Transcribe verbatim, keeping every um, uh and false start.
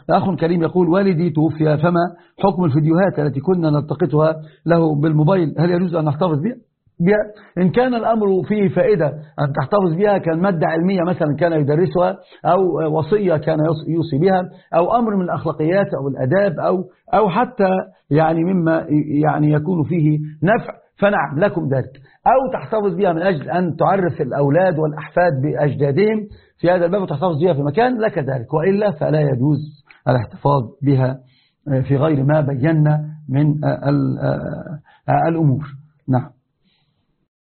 أخ كريم يقول والدي توفي، فما حكم الفيديوهات التي كنا نلتقطها له بالموبايل؟ هل يجوز أن نحتفظ بها؟ إن كان الأمر فيه فائدة أن تحتفظ بها كمادة علمية مثلا كان يدرسها، أو وصية كان يوصي بها، أو أمر من الأخلاقيات أو الأداب، أو أو حتى يعني مما يعني يكون فيه نفع، فنعم لكم ذلك. أو تحتفظ بها من أجل أن تعرف الأولاد والأحفاد بأجدادهم في هذا الباب وتحتفظ بها في مكان لك ذلك، وإلا فلا يجوز الاحتفاظ بها في غير ما بينا من الأمور. نعم.